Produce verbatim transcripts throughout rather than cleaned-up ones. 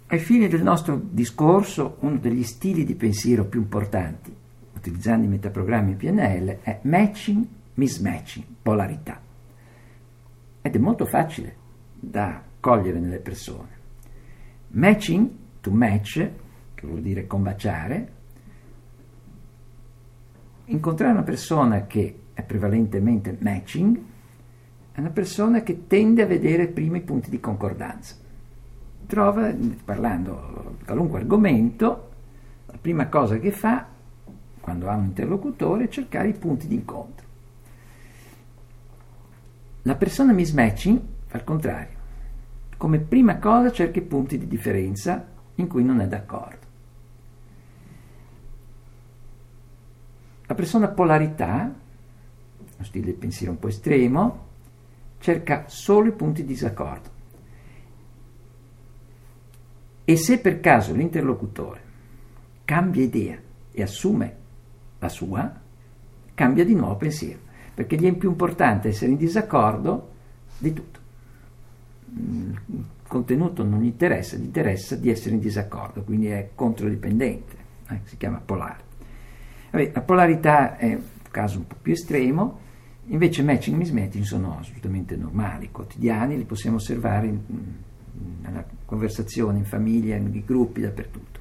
Ai fini del nostro discorso, uno degli stili di pensiero più importanti, utilizzando i metaprogrammi P N L, è matching, mismatching, polarità. Ed è molto facile da cogliere nelle persone. Matching, to match, che vuol dire combaciare, incontrare una persona che è prevalentemente matching, è una persona che tende a vedere prima i punti di concordanza. Trova, parlando di qualunque argomento, la prima cosa che fa, quando ha un interlocutore, è cercare i punti di incontro. La persona mismatching fa il contrario. Come prima cosa cerca i punti di differenza in cui non è d'accordo. La persona polarità, uno stile di pensiero un po' estremo, cerca solo i punti di disaccordo. E se per caso l'interlocutore cambia idea e assume la sua, cambia di nuovo pensiero, perché gli è più importante essere in disaccordo di tutto. Il contenuto non gli interessa, gli interessa di essere in disaccordo, quindi è controdipendente, eh, si chiama polare. Vabbè, la polarità è un caso un po' più estremo, invece matching e mismatching sono assolutamente normali, quotidiani, li possiamo osservare in, nella conversazione, in famiglia, in gruppi, dappertutto.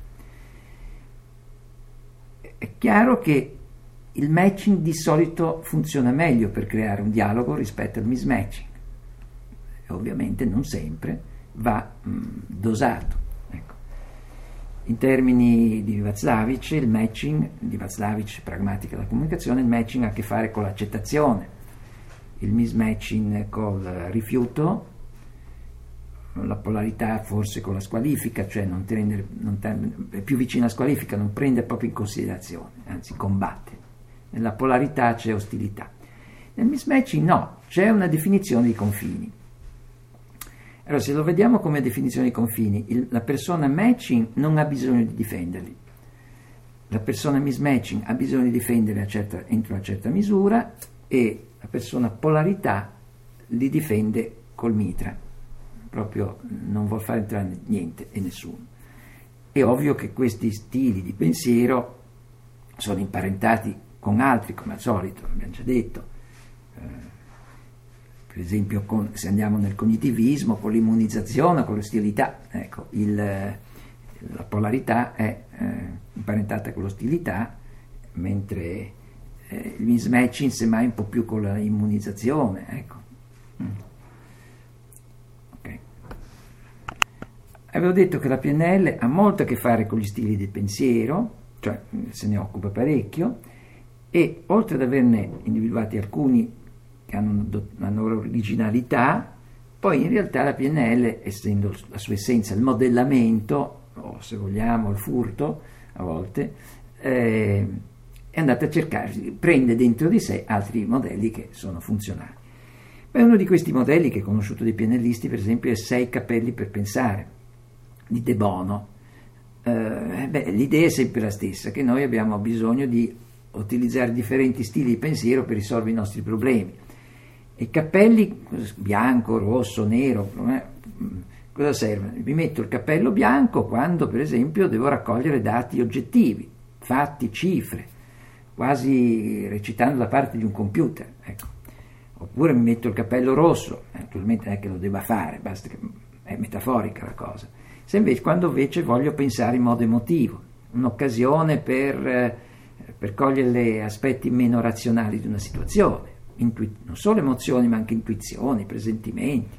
È chiaro che il matching di solito funziona meglio per creare un dialogo rispetto al mismatching. E ovviamente non sempre va mh, dosato. Ecco. In termini di Václavic, il matching, di Václavic, pragmatica della comunicazione, il matching ha a che fare con l'accettazione, il mismatching col rifiuto, la polarità forse con la squalifica, cioè non prendere, non ten, è più vicina alla squalifica, non prende proprio in considerazione, anzi combatte. Nella polarità c'è ostilità. Nel mismatching no, c'è una definizione di confini. Allora, se lo vediamo come definizione di confini, il, la persona matching non ha bisogno di difenderli. La persona mismatching ha bisogno di difenderli a certa, entro una certa misura, e la persona polarità li difende col mitra. Proprio non vuol fare entrare niente e nessuno. È ovvio che questi stili di pensiero sono imparentati con altri, come al solito, abbiamo già detto. Eh, per esempio, con, se andiamo nel cognitivismo, con l'immunizzazione, con l'ostilità, ecco, il, la polarità è eh, imparentata con l'ostilità, mentre eh, il mismatching semmai un po' più con l'immunizzazione, ecco. Mm. Okay. Avevo detto che la P N L ha molto a che fare con gli stili di pensiero, cioè se ne occupa parecchio, e oltre ad averne individuati alcuni che hanno una loro originalità, poi in realtà la P N L, essendo la sua essenza il modellamento, o se vogliamo il furto a volte, eh, è andata a cercare, prende dentro di sé altri modelli che sono funzionali. Beh, uno di questi modelli che è conosciuto dai P N Listi, per esempio, è Sei capelli per pensare, di De Bono. Eh, beh, l'idea è sempre la stessa, che noi abbiamo bisogno di utilizzare differenti stili di pensiero per risolvere i nostri problemi. E i capelli, bianco, rosso, nero, eh, cosa serve? Mi metto il cappello bianco quando, per esempio, devo raccogliere dati oggettivi, fatti, cifre, quasi recitando la parte di un computer, ecco. Oppure mi metto il cappello rosso, naturalmente non è che lo debba fare, basta che è metaforica la cosa. Se invece, quando invece voglio pensare in modo emotivo, un'occasione per, per cogliere gli aspetti meno razionali di una situazione, Intui- non solo emozioni ma anche intuizioni, presentimenti.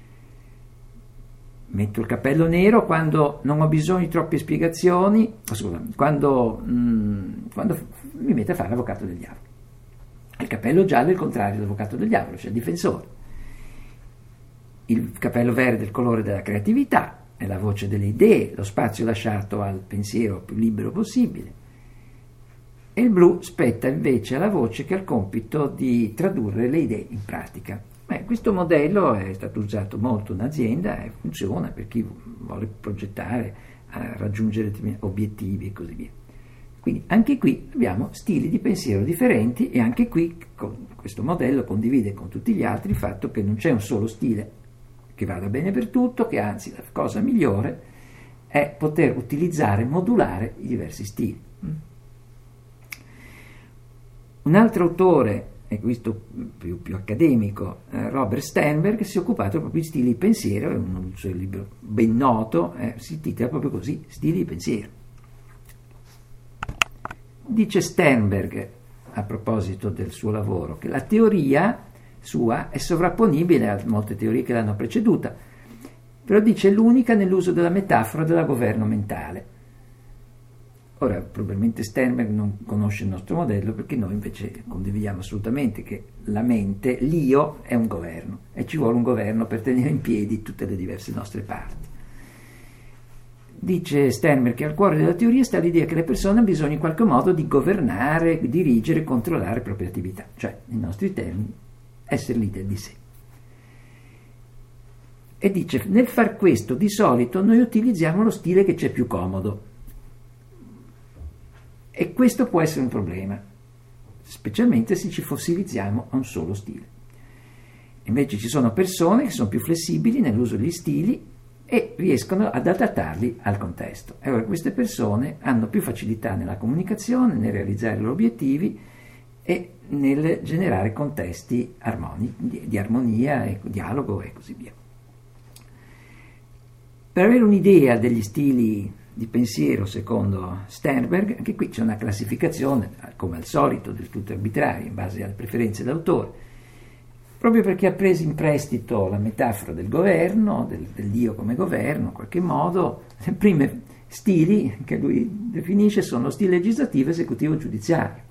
Metto il cappello nero quando non ho bisogno di troppe spiegazioni, scusa, quando, mh, quando mi metto a fare l'avvocato del diavolo. Il cappello giallo è il contrario dell'avvocato del diavolo, cioè il difensore. Il cappello verde è il colore della creatività, è la voce delle idee, lo spazio lasciato al pensiero più libero possibile. E il blu spetta invece alla voce che ha il compito di tradurre le idee in pratica. Beh, questo modello è stato usato molto in azienda e funziona per chi vuole progettare, a raggiungere obiettivi e così via. Quindi anche qui abbiamo stili di pensiero differenti, e anche qui con questo modello condivide con tutti gli altri il fatto che non c'è un solo stile che vada bene per tutto, che anzi la cosa migliore è poter utilizzare, modulare i diversi stili. Un altro autore, e questo più, più accademico, eh, Robert Sternberg, si è occupato proprio di stili di pensiero, è un suo libro ben noto, eh, si intitola proprio così, Stili di pensiero. Dice Sternberg, a proposito del suo lavoro, che la teoria sua è sovrapponibile a molte teorie che l'hanno preceduta, però dice l'unica nell'uso della metafora della governo mentale. Ora, probabilmente Sternberg non conosce il nostro modello, perché noi invece condividiamo assolutamente che la mente, l'io, è un governo e ci vuole un governo per tenere in piedi tutte le diverse nostre parti. Dice Sternberg che al cuore della teoria sta l'idea che le persone hanno bisogno in qualche modo di governare, dirigere, controllare le proprie attività, cioè, nei nostri termini, essere leader di sé. E dice, nel far questo di solito noi utilizziamo lo stile che ci è più comodo. E questo può essere un problema, specialmente se ci fossilizziamo a un solo stile. Invece ci sono persone che sono più flessibili nell'uso degli stili e riescono ad adattarli al contesto. E ora queste persone hanno più facilità nella comunicazione, nel realizzare i loro obiettivi e nel generare contesti armoni, di, di armonia, e dialogo e così via. Per avere un'idea degli stili di pensiero secondo Sternberg, anche qui c'è una classificazione, come al solito, del tutto arbitraria, in base alle preferenze d'autore, proprio perché ha preso in prestito la metafora del governo, del, dell'io come governo, in qualche modo. Le prime stili che lui definisce sono lo stile legislativo, esecutivo e giudiziario.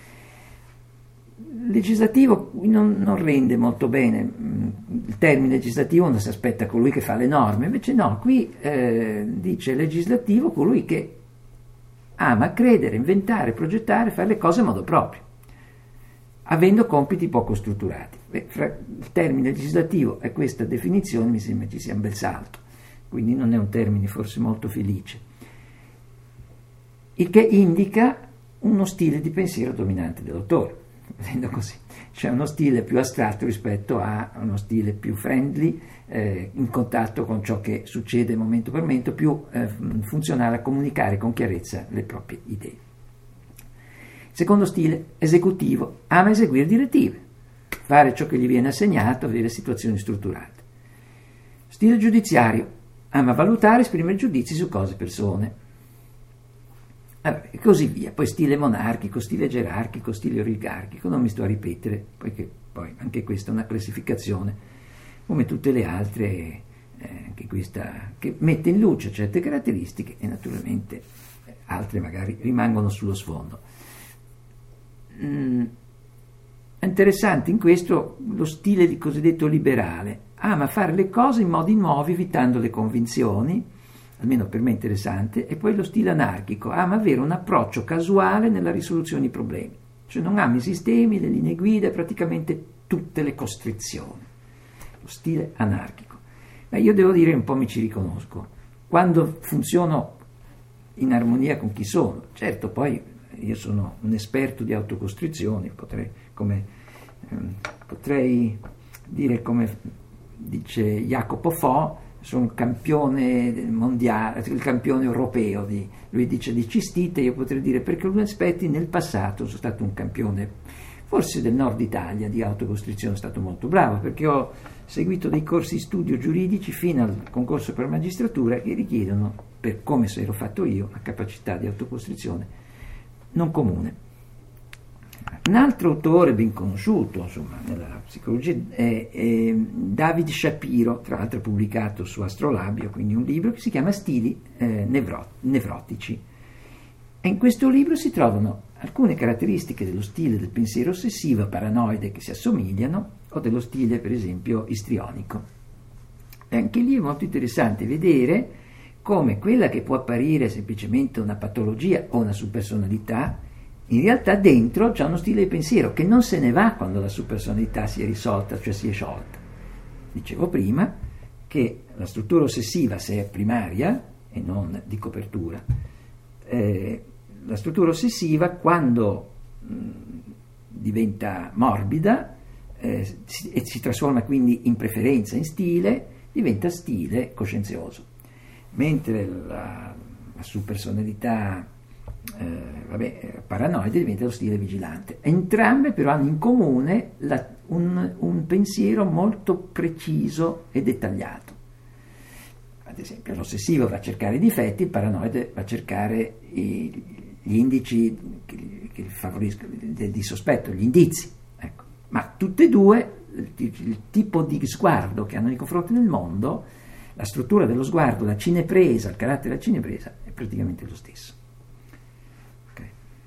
Legislativo non, non rende molto bene il termine legislativo, uno si aspetta colui che fa le norme, invece no, qui eh, dice legislativo colui che ama credere, inventare, progettare, fare le cose in modo proprio, avendo compiti poco strutturati. Beh, fra il termine legislativo e questa definizione mi sembra ci sia un bel salto, quindi non è un termine forse molto felice, il che indica uno stile di pensiero dominante dell'autore. Vedendo così, c'è uno stile più astratto rispetto a uno stile più friendly, eh, in contatto con ciò che succede momento per momento, più eh, funzionale a comunicare con chiarezza le proprie idee. Secondo stile, esecutivo, ama eseguire direttive, fare ciò che gli viene assegnato, avere situazioni strutturate. Stile giudiziario, ama valutare, esprimere giudizi su cose e persone. E così via. Poi stile monarchico, stile gerarchico, stile oligarchico, non mi sto a ripetere, poiché poi anche questa è una classificazione, come tutte le altre, eh, anche questa che mette in luce certe caratteristiche e naturalmente altre magari rimangono sullo sfondo. Mm, è interessante in questo lo stile di cosiddetto liberale, ama fare le cose in modi nuovi, evitando le convinzioni, almeno per me interessante, e poi lo stile anarchico, ama avere un approccio casuale nella risoluzione dei problemi, cioè non ama i sistemi, le linee guida, praticamente tutte le costrizioni. Lo stile anarchico. Ma io devo dire, un po' mi ci riconosco, quando funziono in armonia con chi sono. Certo, poi io sono un esperto di autocostrizioni, potrei, come, ehm, potrei dire come dice Jacopo Fo, sono un campione mondiale, il campione europeo, di, lui dice di cistite, io potrei dire perché alcuni aspetti nel passato sono stato un campione, forse del nord Italia, di autocostrizione, sono stato molto bravo, perché ho seguito dei corsi di studio giuridici fino al concorso per magistratura che richiedono, per come se l'ho fatto io, una capacità di autocostrizione non comune. Un altro autore ben conosciuto, insomma, nella psicologia è, è David Shapiro, tra l'altro pubblicato su Astrolabio, quindi un libro che si chiama Stili eh, nevro- nevrotici. E in questo libro si trovano alcune caratteristiche dello stile del pensiero ossessivo, paranoide, che si assomigliano, o dello stile, per esempio, istrionico. E anche lì è molto interessante vedere come quella che può apparire semplicemente una patologia o una subpersonalità, in realtà dentro c'è uno stile di pensiero che non se ne va quando la sua personalità si è risolta, cioè si è sciolta. Dicevo prima che la struttura ossessiva, se è primaria e non di copertura, eh, la struttura ossessiva quando mh, diventa morbida eh, si, e si trasforma quindi in preferenza, in stile, diventa stile coscienzioso. mentre la, la supersonalità eh, vabbè, paranoide diventa lo stile vigilante. Entrambe però hanno in comune la, un, un pensiero molto preciso e dettagliato. Ad esempio l'ossessivo va a cercare i difetti, il paranoide va a cercare i, gli indici che, che favoriscono di, di sospetto, gli indizi. Ecco. Ma tutte e due il, il tipo di sguardo che hanno nei confronti del mondo, la struttura dello sguardo, la cinepresa, il carattere della cinepresa è praticamente lo stesso. Okay.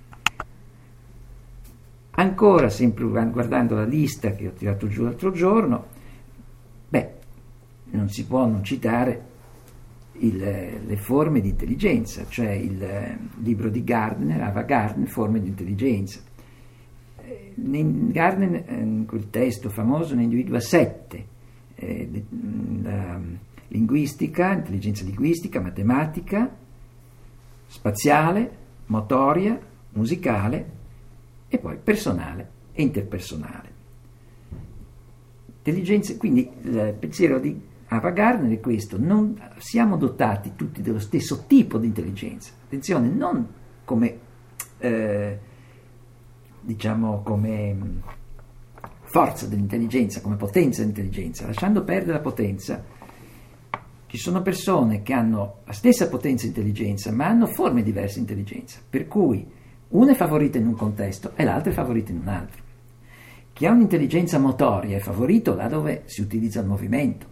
Ancora, sempre guardando la lista che ho tirato giù l'altro giorno, beh, non si può non citare il, le forme di intelligenza, cioè il eh, libro di Gardner, Ava Gardner, Forme di intelligenza. Eh, Gardner, in quel testo famoso, ne individua sette. Eh, la linguistica, intelligenza linguistica, matematica, spaziale, motoria, musicale e poi personale e interpersonale. Intelligenza, quindi il pensiero di Ava Gardner è questo: non siamo dotati tutti dello stesso tipo di intelligenza. Attenzione, non come eh, diciamo come forza dell'intelligenza, come potenza dell'intelligenza. Lasciando perdere la potenza, ci sono persone che hanno la stessa potenza di intelligenza, ma hanno forme diverse di intelligenza, per cui una è favorita in un contesto e l'altra è favorita in un altro. Chi ha un'intelligenza motoria è favorito là dove si utilizza il movimento.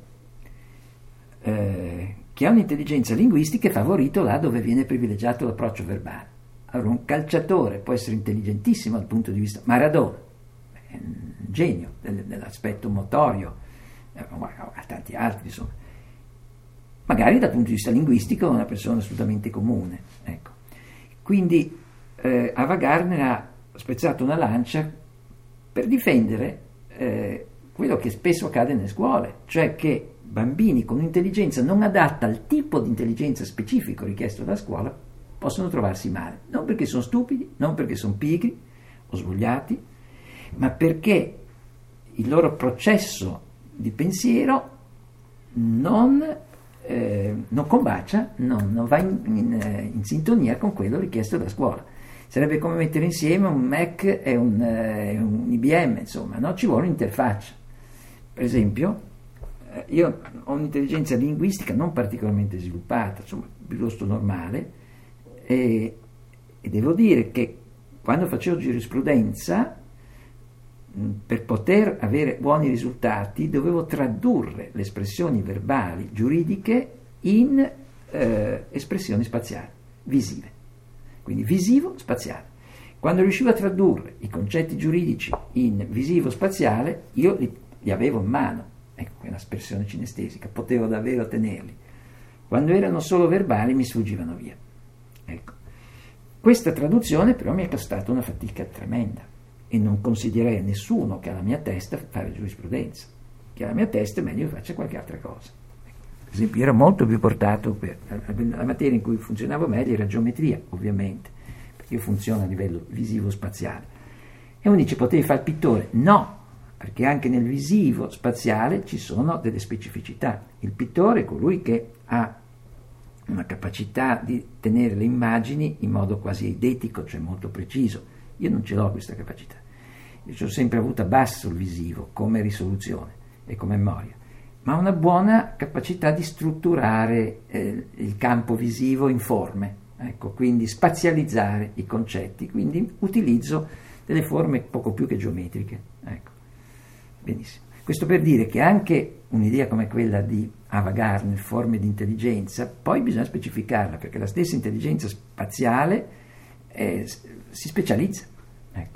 Eh, chi ha un'intelligenza linguistica è favorito là dove viene privilegiato l'approccio verbale. Allora un calciatore può essere intelligentissimo dal punto di vista Maradona, è un genio del, dell'aspetto motorio, eh, a tanti altri insomma. Magari dal punto di vista linguistico è una persona assolutamente comune, ecco. Quindi eh, Ava Gardner ha spezzato una lancia per difendere eh, quello che spesso accade nelle scuole, cioè che bambini con un'intelligenza non adatta al tipo di intelligenza specifico richiesto dalla scuola possono trovarsi male, non perché sono stupidi, non perché sono pigri o svogliati, ma perché il loro processo di pensiero non, eh, non combacia, non, non va in, in, in sintonia con quello richiesto dalla scuola. Sarebbe come mettere insieme un Mac e un, eh, un I B M, insomma, no? Ci vuole un'interfaccia. Per esempio, io ho un'intelligenza linguistica non particolarmente sviluppata, insomma, piuttosto normale, e, e devo dire che quando facevo giurisprudenza, per poter avere buoni risultati, dovevo tradurre le espressioni verbali giuridiche in eh, espressioni spaziali, visive. Quindi visivo-spaziale. Quando riuscivo a tradurre i concetti giuridici in visivo-spaziale, io li, li avevo in mano. Ecco, quella espressione cinestesica, potevo davvero tenerli. Quando erano solo verbali mi sfuggivano via. Ecco. Questa traduzione però mi è costata una fatica tremenda e non consiglierei a nessuno che ha la mia testa fare giurisprudenza. Che ha la mia testa è meglio che faccia qualche altra cosa. Ecco. Per esempio, ero molto più portato per la materia in cui funzionavo meglio era geometria, ovviamente, perché io funziono a livello visivo-spaziale. E uno dice, potevi fare il pittore? No! Perché anche nel visivo spaziale ci sono delle specificità. Il pittore è colui che ha una capacità di tenere le immagini in modo quasi eidetico, cioè molto preciso. Io non ce l'ho questa capacità. Io ci ho sempre avuto basso il visivo come risoluzione e come memoria, ma una buona capacità di strutturare eh, il campo visivo in forme, ecco, quindi spazializzare i concetti, quindi utilizzo delle forme poco più che geometriche, ecco. Benissimo. Questo per dire che anche un'idea come quella di Ava Gardner, forme di intelligenza, poi bisogna specificarla, perché la stessa intelligenza spaziale eh, si specializza. Ecco.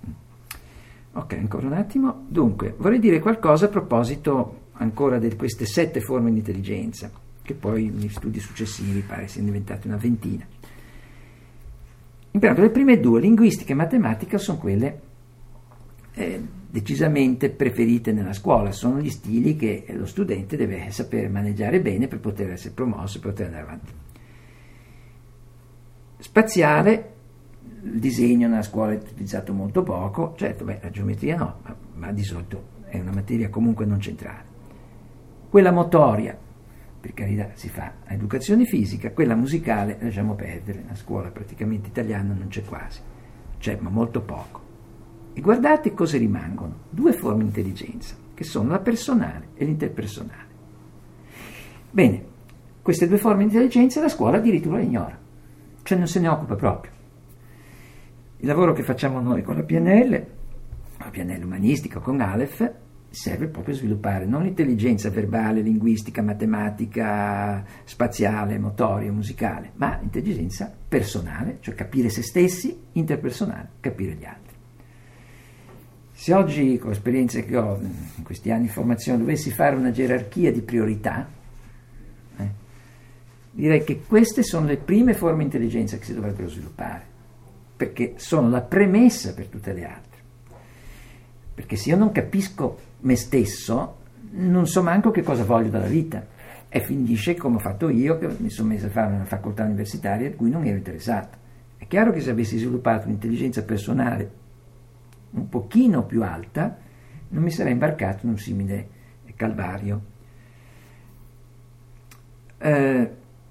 Ok, ancora un attimo. Dunque, vorrei dire qualcosa a proposito ancora di queste sette forme di intelligenza, che poi negli studi successivi pare siano diventate una ventina. Intanto le prime due, linguistica e matematica, sono quelle eh, decisamente preferite nella scuola, sono gli stili che lo studente deve sapere maneggiare bene per poter essere promosso e poter andare avanti. Spaziale, il disegno nella scuola è utilizzato molto poco, certo, beh, la geometria no, ma, ma di solito è una materia comunque non centrale. Quella motoria, per carità si fa educazione fisica, quella musicale lasciamo perdere, a scuola praticamente italiana non c'è quasi, c'è ma molto poco. E guardate cosa rimangono, due forme di intelligenza, che sono la personale e l'interpersonale. Bene, queste due forme di intelligenza la scuola addirittura le ignora, cioè non se ne occupa proprio. Il lavoro che facciamo noi con la P N L, la P N L umanistica, con Aleph, serve proprio a sviluppare non l'intelligenza verbale, linguistica, matematica, spaziale, motoria, musicale, ma l'intelligenza personale, cioè capire se stessi, interpersonale, capire gli altri. Se oggi, con l'esperienza che ho in questi anni di formazione, dovessi fare una gerarchia di priorità, eh, direi che queste sono le prime forme di intelligenza che si dovrebbero sviluppare, perché sono la premessa per tutte le altre. Perché se io non capisco me stesso, non so manco che cosa voglio dalla vita, e finisce come ho fatto io, che mi sono messo a fare una facoltà universitaria di cui non ero interessato. È chiaro che se avessi sviluppato un'intelligenza personale un pochino più alta, non mi sarei imbarcato in un simile calvario. Eh,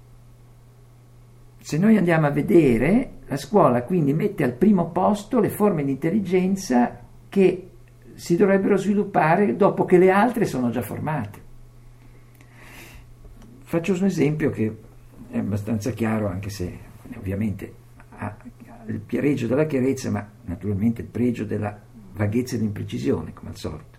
se noi andiamo a vedere, la scuola quindi mette al primo posto le forme di intelligenza che si dovrebbero sviluppare dopo che le altre sono già formate. Faccio un esempio che è abbastanza chiaro, anche se ovviamente ha il pregio della chiarezza, ma naturalmente il pregio della vaghezza e dell'imprecisione, come al solito.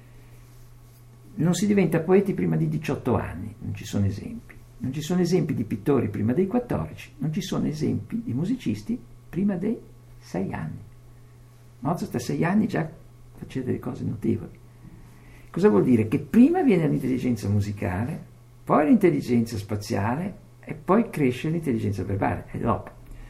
Non si diventa poeti prima di diciotto anni, non ci sono esempi. Non ci sono esempi di pittori prima dei quattordici, non ci sono esempi di musicisti prima dei sei anni. Mozart a sei anni già faceva delle cose notevoli. Cosa vuol dire? Che prima viene l'intelligenza musicale, poi l'intelligenza spaziale e poi cresce l'intelligenza verbale, e dopo.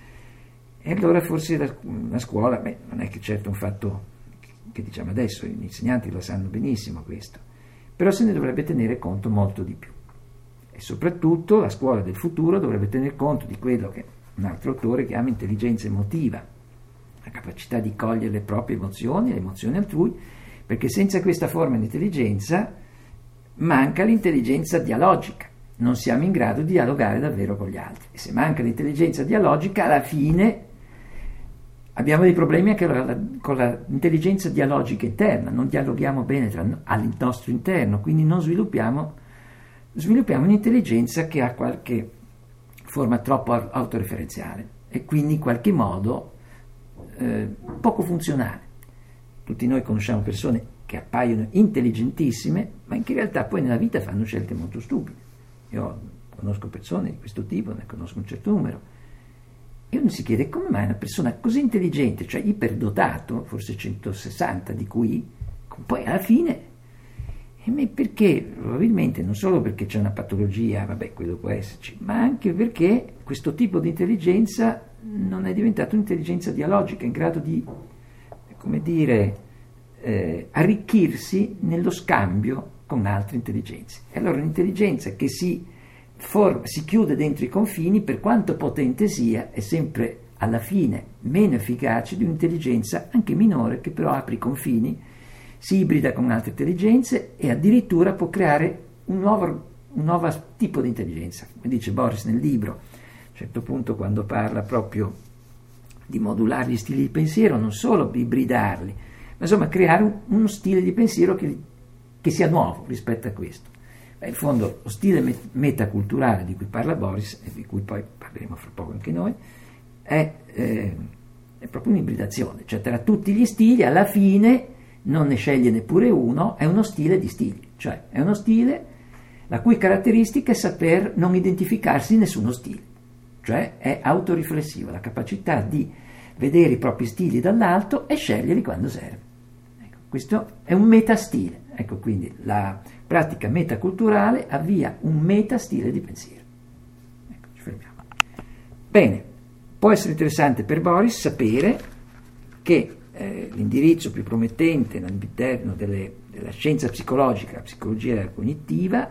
E allora forse la, la scuola, beh, non è che certo un fatto che diciamo adesso, gli insegnanti lo sanno benissimo questo, però se ne dovrebbe tenere conto molto di più. E soprattutto la scuola del futuro dovrebbe tener conto di quello che un altro autore chiama intelligenza emotiva, la capacità di cogliere le proprie emozioni, le emozioni altrui, perché senza questa forma di intelligenza manca l'intelligenza dialogica, non siamo in grado di dialogare davvero con gli altri. E se manca l'intelligenza dialogica, alla fine abbiamo dei problemi anche con l'intelligenza dialogica interna, non dialoghiamo bene tra, al nostro interno, quindi non sviluppiamo, sviluppiamo un'intelligenza che ha qualche forma troppo autoreferenziale e quindi in qualche modo eh, poco funzionale. Tutti noi conosciamo persone che appaiono intelligentissime, ma che in realtà poi nella vita fanno scelte molto stupide. Io conosco persone di questo tipo, ne conosco un certo numero, e uno si chiede come mai una persona così intelligente, cioè iperdotato, forse centosessanta di Q I, poi alla fine, e perché? Probabilmente non solo perché c'è una patologia, vabbè, quello può esserci, ma anche perché questo tipo di intelligenza non è diventato un'intelligenza dialogica, in grado di, come dire, eh, arricchirsi nello scambio con altre intelligenze. E allora un'intelligenza che si forma, si chiude dentro i confini, per quanto potente sia, è sempre alla fine meno efficace di un'intelligenza anche minore che però apre i confini, si ibrida con altre intelligenze e addirittura può creare un nuovo, un nuovo tipo di intelligenza. Come dice Boris nel libro, a un certo punto, quando parla proprio di modulare gli stili di pensiero, non solo ibridarli, ma insomma creare un, uno stile di pensiero che, che sia nuovo rispetto a questo. Beh, in fondo lo stile met- metaculturale di cui parla Boris, e di cui poi parleremo fra poco anche noi, è, eh, è proprio un'ibridazione, cioè tra tutti gli stili alla fine non ne sceglie neppure uno, è uno stile di stili, cioè è uno stile la cui caratteristica è saper non identificarsi in nessuno stile, cioè è autoriflessivo, la capacità di vedere i propri stili dall'alto e sceglierli quando serve. Ecco, questo è un metastile, ecco, quindi la pratica metaculturale avvia un metastile di pensiero. Ecco, ci fermiamo. Bene, può essere interessante per Boris sapere che Eh, l'indirizzo più promettente all'interno delle, della scienza psicologica, la psicologia cognitiva,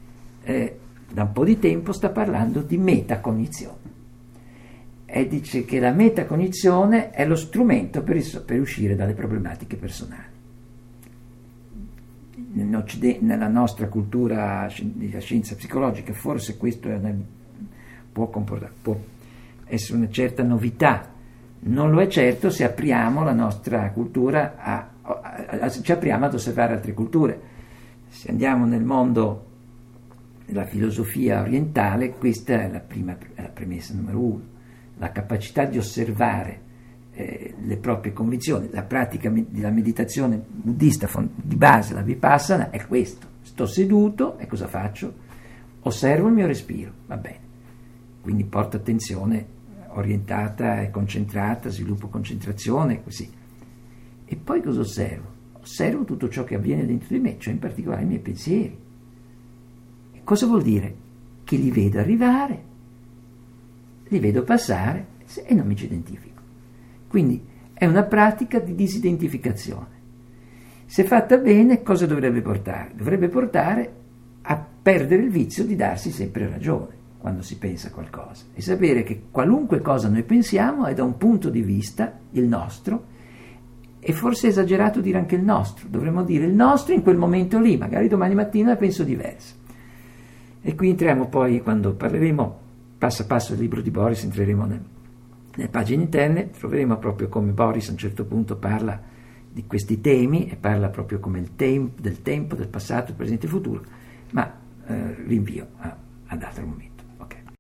eh, da un po' di tempo sta parlando di metacognizione e dice che la metacognizione è lo strumento per, per uscire dalle problematiche personali. nella nostra cultura della scienza psicologica forse questo è una, può, comportare, può essere una certa novità, non lo è certo se apriamo la nostra cultura a, a, a, ci apriamo ad osservare altre culture. Se andiamo nel mondo della filosofia orientale, questa è la prima è la premessa numero uno, la capacità di osservare eh, le proprie convinzioni. La pratica della meditazione buddista di base, la vipassana, è questo: sto seduto e cosa faccio? Osservo il mio respiro, va bene, quindi porto attenzione orientata e concentrata, sviluppo concentrazione, così. E poi cosa osservo? Osservo tutto ciò che avviene dentro di me, cioè in particolare i miei pensieri. E cosa vuol dire? Che li vedo arrivare, li vedo passare e non mi ci identifico. Quindi è una pratica di disidentificazione. Se fatta bene, cosa dovrebbe portare? Dovrebbe portare a perdere il vizio di darsi sempre ragione quando si pensa a qualcosa e sapere che qualunque cosa noi pensiamo è da un punto di vista il nostro, e forse è esagerato dire anche il nostro, dovremmo dire il nostro in quel momento lì, magari domani mattina la penso diversa. E qui entriamo poi, quando parleremo passo a passo del libro di Boris, entreremo nel, nelle pagine interne, troveremo proprio come Boris a un certo punto parla di questi temi e parla proprio come il tempo, del tempo, del passato, del presente e del futuro, ma eh, rinvio a, ad altro momento.